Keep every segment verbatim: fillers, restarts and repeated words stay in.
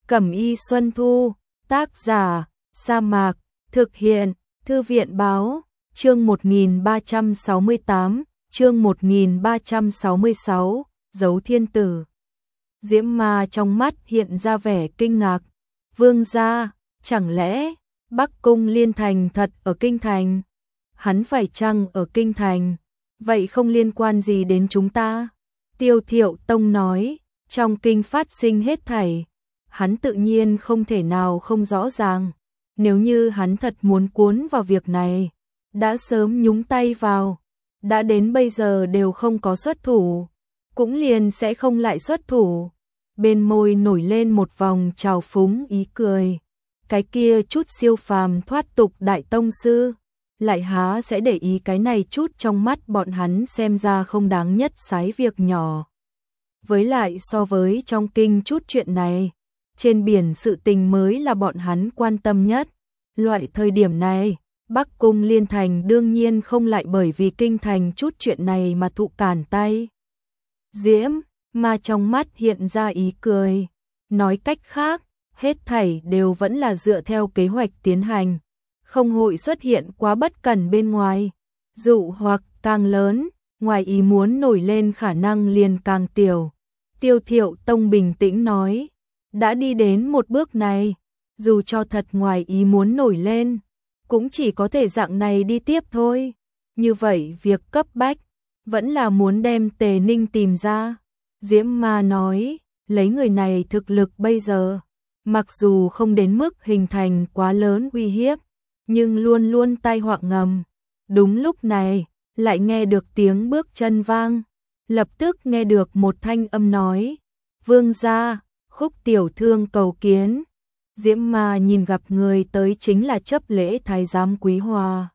Cẩm y Xuân Thu, tác giả, Sa Mạc, thực hiện, Thư viện báo, chương một nghìn ba trăm sáu mươi tám, chương một nghìn ba trăm sáu mươi sáu, Dấu Thiên Tử. Diễm Ma trong mắt hiện ra vẻ kinh ngạc. Vương gia, chẳng lẽ Bắc Cung Liên Thành thật ở Kinh Thành? Hắn phải chăng ở Kinh Thành? Vậy không liên quan gì đến chúng ta? Tiêu Thiệu Tông nói, trong kinh phát sinh hết thảy, hắn tự nhiên không thể nào không rõ ràng. Nếu như hắn thật muốn cuốn vào việc này, đã sớm nhúng tay vào, đã đến bây giờ đều không có xuất thủ, cũng liền sẽ không lại xuất thủ. Bên môi nổi lên một vòng trào phúng ý cười. Cái kia chút siêu phàm thoát tục đại tông sư, lại há sẽ để ý cái này chút trong mắt bọn hắn xem ra không đáng nhất sái việc nhỏ. Với lại so với trong kinh chút chuyện này, trên biển sự tình mới là bọn hắn quan tâm nhất. Loại thời điểm này, Bắc Cung Liên Thành đương nhiên không lại bởi vì Kinh Thành chút chuyện này mà thụ cản tay. Diễm Ma trong mắt hiện ra ý cười. Nói cách khác, hết thảy đều vẫn là dựa theo kế hoạch tiến hành, không hội xuất hiện quá bất cẩn bên ngoài. Dụ hoặc càng lớn, ngoài ý muốn nổi lên khả năng liền càng tiểu. Tiêu Thiệu Tông bình tĩnh nói, đã đi đến một bước này, dù cho thật ngoài ý muốn nổi lên, cũng chỉ có thể dạng này đi tiếp thôi. Như vậy việc cấp bách vẫn là muốn đem Tề Ninh tìm ra. Diễm Ma nói, lấy người này thực lực bây giờ, mặc dù không đến mức hình thành quá lớn uy hiếp, nhưng luôn luôn tai họa ngầm. Đúng lúc này, lại nghe được tiếng bước chân vang, lập tức nghe được một thanh âm nói, Vương gia, Khúc tiểu thương cầu kiến. Diễm Ma nhìn gặp người tới chính là chấp lễ thái giám Quý Hòa.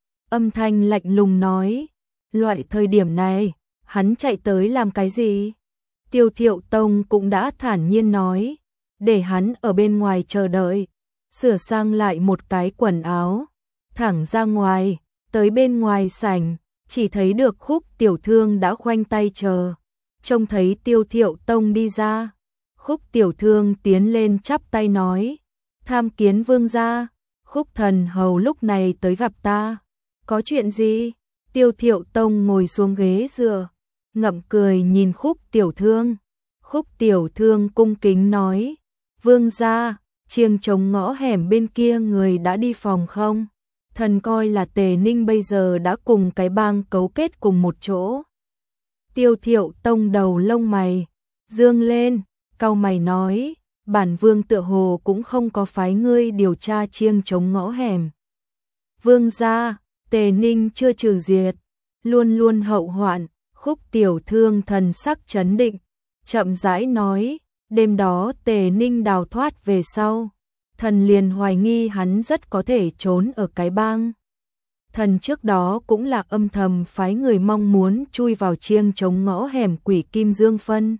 Âm thanh lạnh lùng nói, loại thời điểm này, hắn chạy tới làm cái gì? Tiêu Thiệu Tông cũng đã thản nhiên nói, để hắn ở bên ngoài chờ đợi, sửa sang lại một cái quần áo, thẳng ra ngoài, tới bên ngoài sảnh, chỉ thấy được Khúc tiểu thương đã khoanh tay chờ. Trông thấy Tiêu Thiệu Tông đi ra, Khúc tiểu thương tiến lên chắp tay nói, tham kiến vương gia, Khúc thần hầu lúc này tới gặp ta, có chuyện gì? Tiêu Thiệu Tông ngồi xuống ghế dựa, ngậm cười nhìn Khúc tiểu thương. Khúc tiểu thương cung kính nói, vương gia, chiêng trống ngõ hẻm bên kia người đã đi phòng không? Thần coi là Tề Ninh bây giờ đã cùng cái bang cấu kết cùng một chỗ. Tiêu Thiệu Tông đầu lông mày dương lên, cau mày nói, bản vương tựa hồ cũng không có phái ngươi điều tra chiêng trống ngõ hẻm. Vương gia, Tề Ninh chưa trừ diệt, luôn luôn hậu hoạn. Khúc tiểu thương thần sắc trấn định, chậm rãi nói, đêm đó Tề Ninh đào thoát về sau, thần liền hoài nghi hắn rất có thể trốn ở cái bang. Thần trước đó cũng là âm thầm phái người mong muốn chui vào chiêng trống ngõ hẻm Quỷ Kim Dương Phân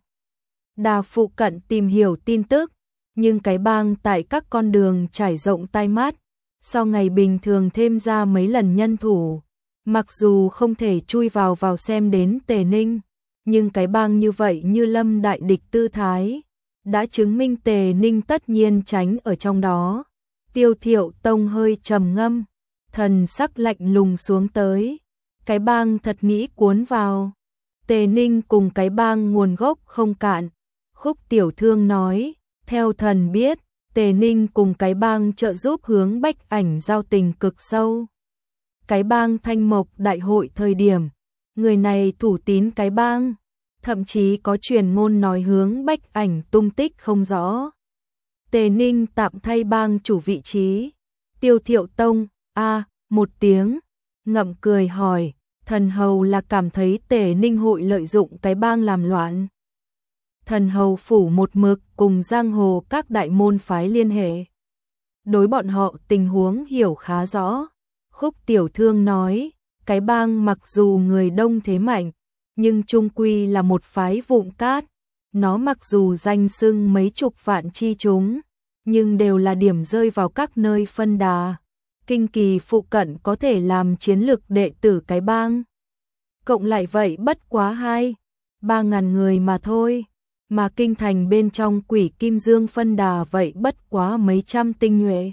Đà phụ cận tìm hiểu tin tức, nhưng cái bang tại các con đường trải rộng tai mắt, sau ngày bình thường thêm ra mấy lần nhân thủ. Mặc dù không thể chui vào vào xem đến Tề Ninh, nhưng cái bang như vậy như lâm đại địch tư thái, đã chứng minh Tề Ninh tất nhiên tránh ở trong đó. Tiêu Thiệu Tông hơi trầm ngâm, thần sắc lạnh lùng xuống tới, cái bang thật nghĩ cuốn vào. Tề Ninh cùng cái bang nguồn gốc không cạn. Khúc tiểu thương nói, theo thần biết, Tề Ninh cùng cái bang trợ giúp hướng Bách Ảnh giao tình cực sâu. Cái bang Thanh Mộc đại hội thời điểm, người này thủ tín cái bang, thậm chí có truyền ngôn nói hướng Bách Ảnh tung tích không rõ. Tề Ninh tạm thay bang chủ vị trí. Tiêu Thiệu Tông, a một tiếng, ngậm cười hỏi, thần hầu là cảm thấy Tề Ninh hội lợi dụng cái bang làm loạn. Thần hầu phủ một mực cùng giang hồ các đại môn phái liên hệ, đối bọn họ tình huống hiểu khá rõ. Khúc tiểu thương nói, cái bang mặc dù người đông thế mạnh, nhưng chung quy là một phái vụn cát. Nó mặc dù danh xưng mấy chục vạn chi chúng, nhưng đều là điểm rơi vào các nơi phân đà. Kinh kỳ phụ cận có thể làm chiến lực đệ tử cái bang. Cộng lại vậy bất quá hai, ba ngàn người mà thôi. mà kinh thành bên trong Quỷ Kim Dương phân đà vậy bất quá mấy trăm tinh nhuệ.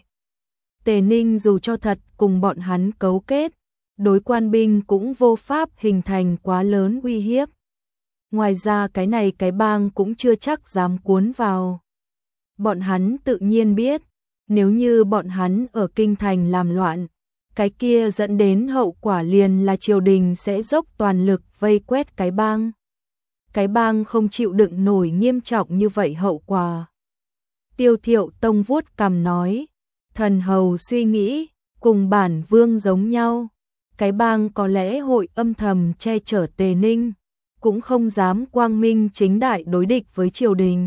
Tề Ninh dù cho thật cùng bọn hắn cấu kết, đối quan binh cũng vô pháp hình thành quá lớn uy hiếp. Ngoài ra cái này cái bang cũng chưa chắc dám cuốn vào. Bọn hắn tự nhiên biết, nếu như bọn hắn ở kinh thành làm loạn, cái kia dẫn đến hậu quả liền là triều đình sẽ dốc toàn lực vây quét cái bang. Cái bang không chịu đựng nổi nghiêm trọng như vậy hậu quả. Tiêu Thiệu Tông vuốt cằm nói, thần hầu suy nghĩ, cùng bản vương giống nhau. Cái bang có lẽ hội âm thầm che chở Tề Ninh, cũng không dám quang minh chính đại đối địch với triều đình.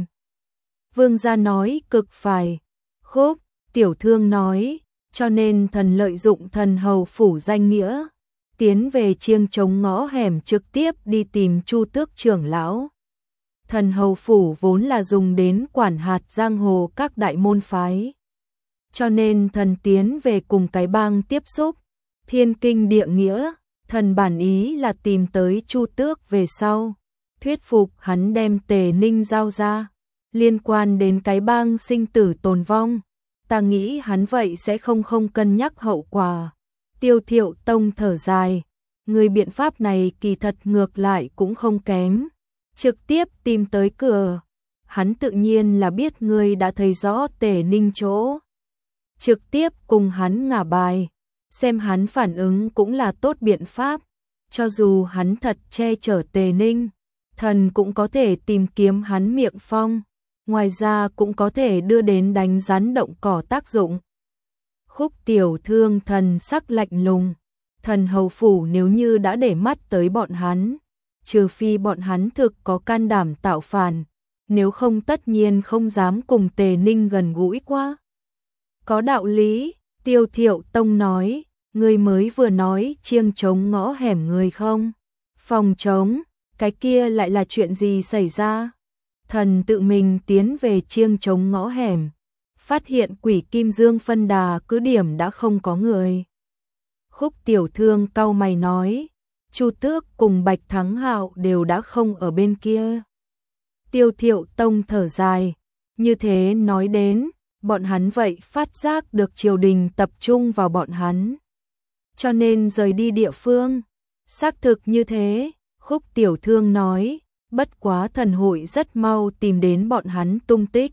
Vương gia nói cực phải. Khúc Tiểu Thương nói, cho nên thần lợi dụng thần hầu phủ danh nghĩa, tiến về chiêng trống ngõ hẻm trực tiếp đi tìm Chu Tước trưởng lão. Thần hầu phủ vốn là dùng đến quản hạt giang hồ các đại môn phái. Cho nên thần tiến về cùng cái bang tiếp xúc, thiên kinh địa nghĩa, thần bản ý là tìm tới Chu Tước về sau, thuyết phục hắn đem Tề Ninh giao ra. Liên quan đến cái bang sinh tử tồn vong, ta nghĩ hắn vậy sẽ không không cân nhắc hậu quả. Tiêu Thiệu Tông thở dài, người biện pháp này kỳ thật ngược lại cũng không kém. Trực tiếp tìm tới cửa, hắn tự nhiên là biết ngươi đã thấy rõ Tề Ninh chỗ. Trực tiếp cùng hắn ngả bài, xem hắn phản ứng cũng là tốt biện pháp. Cho dù hắn thật che chở Tề Ninh, thần cũng có thể tìm kiếm hắn miệng phong. Ngoài ra cũng có thể đưa đến đánh rắn động cỏ tác dụng. Khúc Tiểu Thương thần sắc lạnh lùng, thần hầu phủ nếu như đã để mắt tới bọn hắn, trừ phi bọn hắn thực có can đảm tạo phản, nếu không tất nhiên không dám cùng Tề Ninh gần gũi quá. Có đạo lý, Tiêu Thiệu Tông nói, người mới vừa nói chiêng trống ngõ hẻm người không? Phòng trống, cái kia lại là chuyện gì xảy ra? Thần tự mình tiến về chiêng trống ngõ hẻm, phát hiện Quỷ Kim Dương phân đà cứ điểm đã không có người. Khúc Tiểu Thương cau mày nói, Chu Tước cùng Bạch Thắng Hạo đều đã không ở bên kia. Tiêu Thiệu Tông thở dài, như thế nói đến, bọn hắn vậy phát giác được triều đình tập trung vào bọn hắn, cho nên rời đi địa phương. Xác thực như thế, Khúc Tiểu Thương nói, bất quá thần hội rất mau tìm đến bọn hắn tung tích.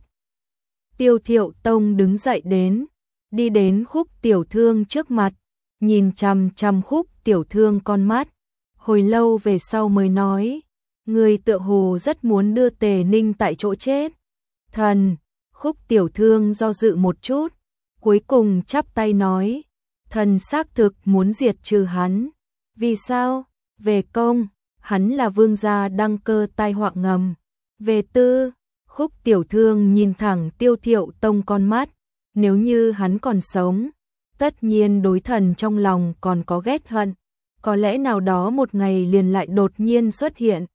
Tiêu Thiệu Tông đứng dậy đến, đi đến Khúc Tiểu Thương trước mặt, nhìn chằm chằm Khúc Tiểu Thương con mắt, hồi lâu về sau mới nói, người tựa hồ rất muốn đưa Tề Ninh tại chỗ chết. Thần, Khúc Tiểu Thương do dự một chút, cuối cùng chắp tay nói, thần xác thực muốn diệt trừ hắn. Vì sao? Về công, hắn là vương gia đăng cơ tai họa ngầm. Về tư, Khúc Tiểu Thương nhìn thẳng Tiêu Thiệu Tông con mắt, nếu như hắn còn sống, tất nhiên đối thần trong lòng còn có ghét hận, có lẽ nào đó một ngày liền lại đột nhiên xuất hiện.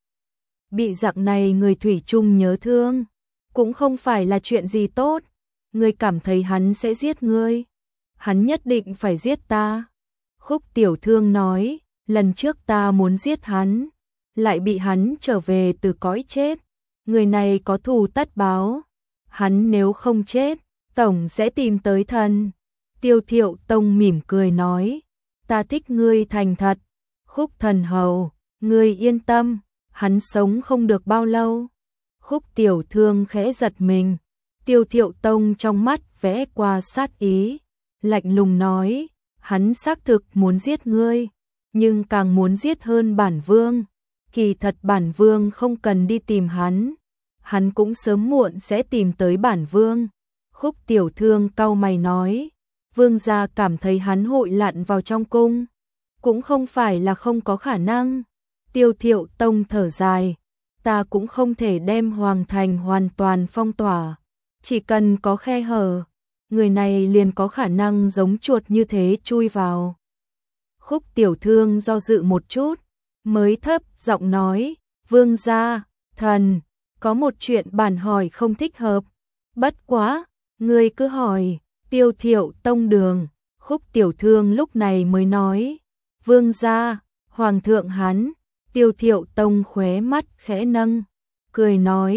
Bị dạng này người thủy chung nhớ thương, cũng không phải là chuyện gì tốt. Ngươi cảm thấy hắn sẽ giết ngươi? Hắn nhất định phải giết ta. Khúc Tiểu Thương nói, lần trước ta muốn giết hắn, lại bị hắn trở về từ cõi chết. Người này có thù tất báo, hắn nếu không chết, tổng sẽ tìm tới thần. Tiêu Thiệu Tông mỉm cười nói, ta thích ngươi thành thật. Khúc thần hầu, ngươi yên tâm, hắn sống không được bao lâu. Khúc Tiểu Thương khẽ giật mình, Tiêu Thiệu Tông trong mắt vẽ qua sát ý, lạnh lùng nói, hắn xác thực muốn giết ngươi, nhưng càng muốn giết hơn bản vương. Kỳ thật bản vương không cần đi tìm hắn, hắn cũng sớm muộn sẽ tìm tới bản vương. Khúc Tiểu Thương cau mày nói, vương gia cảm thấy hắn hội lặn vào trong cung, cũng không phải là không có khả năng. Tiêu Thiệu Tông thở dài, ta cũng không thể đem hoàng thành hoàn toàn phong tỏa, chỉ cần có khe hở, người này liền có khả năng giống chuột như thế chui vào. Khúc Tiểu Thương do dự một chút, mới thấp giọng nói, vương gia, thần, có một chuyện bản hỏi không thích hợp. Bất quá, ngươi cứ hỏi. Tiêu Thiệu Tông đường, Khúc Tiểu Thương lúc này mới nói, vương gia, hoàng thượng hắn. Tiêu Thiệu Tông khóe mắt khẽ nâng, cười nói,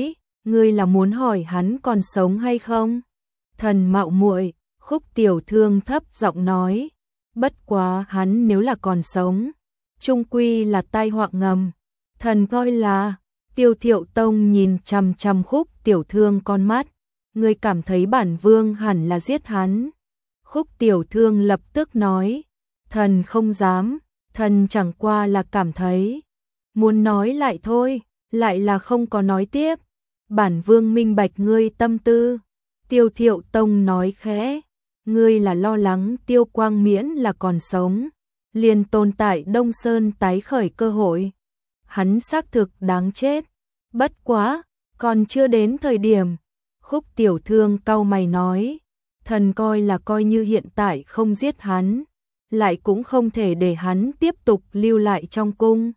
ngươi là muốn hỏi hắn còn sống hay không? Thần mạo muội, Khúc Tiểu Thương thấp giọng nói, bất quá hắn nếu là còn sống, chung quy là tai họa ngầm. Thần coi là, Tiêu Thiệu Tông nhìn chằm chằm Khúc Tiểu Thương con mắt, ngươi cảm thấy bản vương hẳn là giết hắn. Khúc Tiểu Thương lập tức nói, thần không dám, thần chẳng qua là cảm thấy. Muốn nói lại thôi, lại là không có nói tiếp. Bản vương minh bạch ngươi tâm tư. Tiêu Thiệu Tông nói khẽ, ngươi là lo lắng Tiêu Quang Miễn là còn sống, liền tồn tại Đông Sơn tái khởi cơ hội. Hắn xác thực đáng chết, bất quá, còn chưa đến thời điểm. Khúc Tiểu Thương cau mày nói, thần coi là coi như hiện tại không giết hắn, lại cũng không thể để hắn tiếp tục lưu lại trong cung.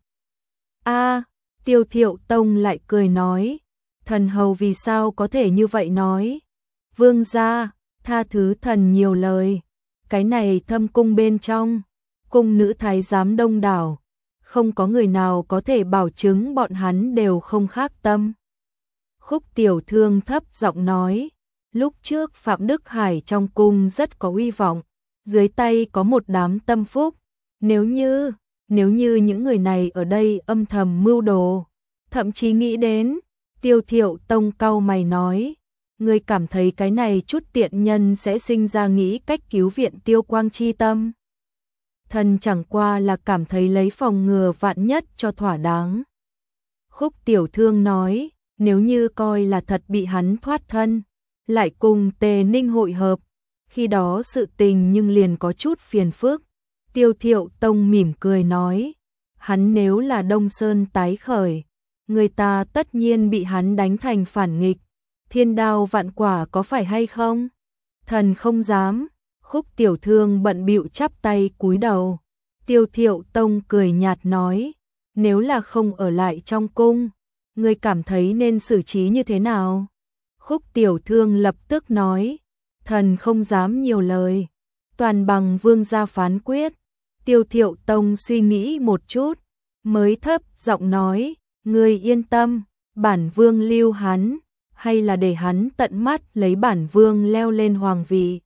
A, Tiêu Thiệu Tông lại cười nói, thần hầu vì sao có thể như vậy nói? Vương gia, tha thứ thần nhiều lời, cái này thâm cung bên trong, cung nữ thái giám đông đảo, không có người nào có thể bảo chứng bọn hắn đều không khác tâm. Khúc Tiểu Thương thấp giọng nói, lúc trước Phạm Đức Hải trong cung rất có uy vọng, dưới tay có một đám tâm phúc, nếu như, nếu như những người này ở đây âm thầm mưu đồ, thậm chí nghĩ đến, Tiêu Thiệu Tông cau mày nói, ngươi cảm thấy cái này chút tiện nhân sẽ sinh ra nghĩ cách cứu viện Tiêu Quang chi tâm. Thần chẳng qua là cảm thấy lấy phòng ngừa vạn nhất cho thỏa đáng. Khúc Tiểu Thương nói, nếu như coi là thật bị hắn thoát thân, lại cùng Tề Ninh hội hợp, khi đó sự tình nhưng liền có chút phiền phức. Tiêu Thiệu Tông mỉm cười nói, hắn nếu là Đông Sơn tái khởi, người ta tất nhiên bị hắn đánh thành phản nghịch, thiên đao vạn quả có phải hay không? Thần không dám. Khúc Tiểu Thương bận bịu chắp tay cúi đầu. Tiêu Thiệu Tông cười nhạt nói, nếu là không ở lại trong cung, ngươi cảm thấy nên xử trí như thế nào? Khúc Tiểu Thương lập tức nói, thần không dám nhiều lời, toàn bằng vương gia phán quyết. Tiêu Thiệu Tông suy nghĩ một chút, mới thấp giọng nói, ngươi yên tâm, bản vương lưu hắn, hay là để hắn tận mắt lấy bản vương leo lên hoàng vị.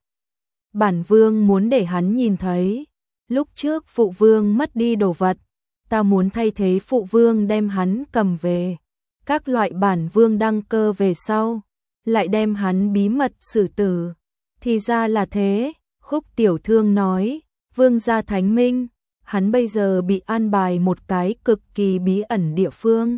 Bản vương muốn để hắn nhìn thấy, lúc trước phụ vương mất đi đồ vật, ta muốn thay thế phụ vương đem hắn cầm về. Các loại bản vương đăng cơ về sau, lại đem hắn bí mật xử tử. Thì ra là thế, Khúc Tiểu Thương nói, vương gia thánh minh, hắn bây giờ bị an bài một cái cực kỳ bí ẩn địa phương.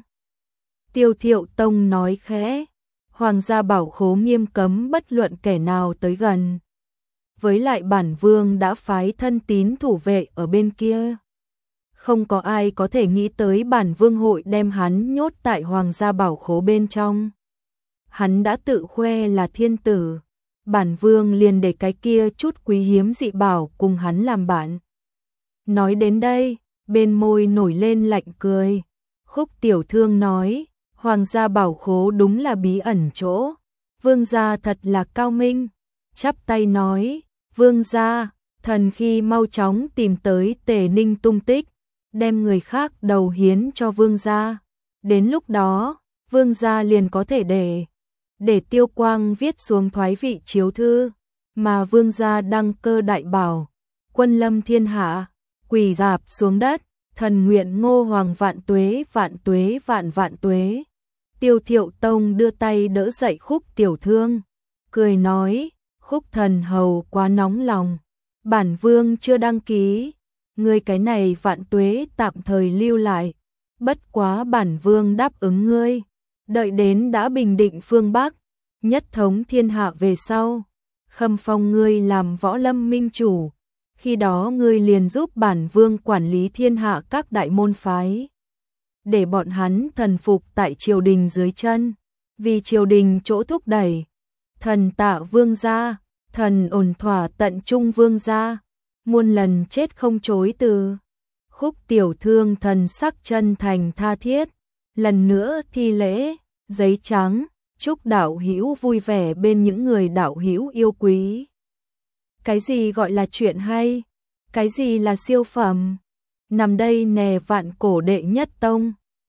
Tiêu Thiệu Tông nói khẽ, hoàng gia bảo khố nghiêm cấm bất luận kẻ nào tới gần. Với lại bản vương đã phái thân tín thủ vệ ở bên kia. Không có ai có thể nghĩ tới bản vương hội đem hắn nhốt tại hoàng gia bảo khố bên trong. Hắn đã tự khoe là thiên tử, bản vương liền để cái kia chút quý hiếm dị bảo cùng hắn làm bạn. Nói đến đây, bên môi nổi lên lạnh cười. Khúc Tiểu Thương nói, hoàng gia bảo khố đúng là bí ẩn chỗ, vương gia thật là cao minh. Chắp tay nói, vương gia, thần khi mau chóng tìm tới Tề Ninh tung tích, đem người khác đầu hiến cho vương gia. Đến lúc đó, vương gia liền có thể để để Tiêu Quang viết xuống thoái vị chiếu thư, mà vương gia đăng cơ đại bảo, quân lâm thiên hạ, quỳ rạp xuống đất, thần nguyện Ngô Hoàng vạn tuế vạn tuế vạn vạn tuế. Tiêu Thiệu Tông đưa tay đỡ dậy Khúc Tiểu Thương, cười nói, Khúc thần hầu quá nóng lòng, bản vương chưa đăng ký, ngươi cái này vạn tuế tạm thời lưu lại, bất quá bản vương đáp ứng ngươi, đợi đến đã bình định phương Bắc, nhất thống thiên hạ về sau, khâm phong ngươi làm võ lâm minh chủ, khi đó ngươi liền giúp bản vương quản lý thiên hạ các đại môn phái, để bọn hắn thần phục tại triều đình dưới chân, vì triều đình chỗ thúc đẩy. Thần tạ vương gia, thần ổn thỏa tận trung vương gia, muôn lần chết không chối từ. Khúc Tiểu Thương thần sắc chân thành tha thiết, lần nữa thi lễ, giấy trắng, chúc đạo hữu vui vẻ bên những người đạo hữu yêu quý. Cái gì gọi là chuyện hay? Cái gì là siêu phẩm? Nằm đây nè vạn cổ đệ nhất tông.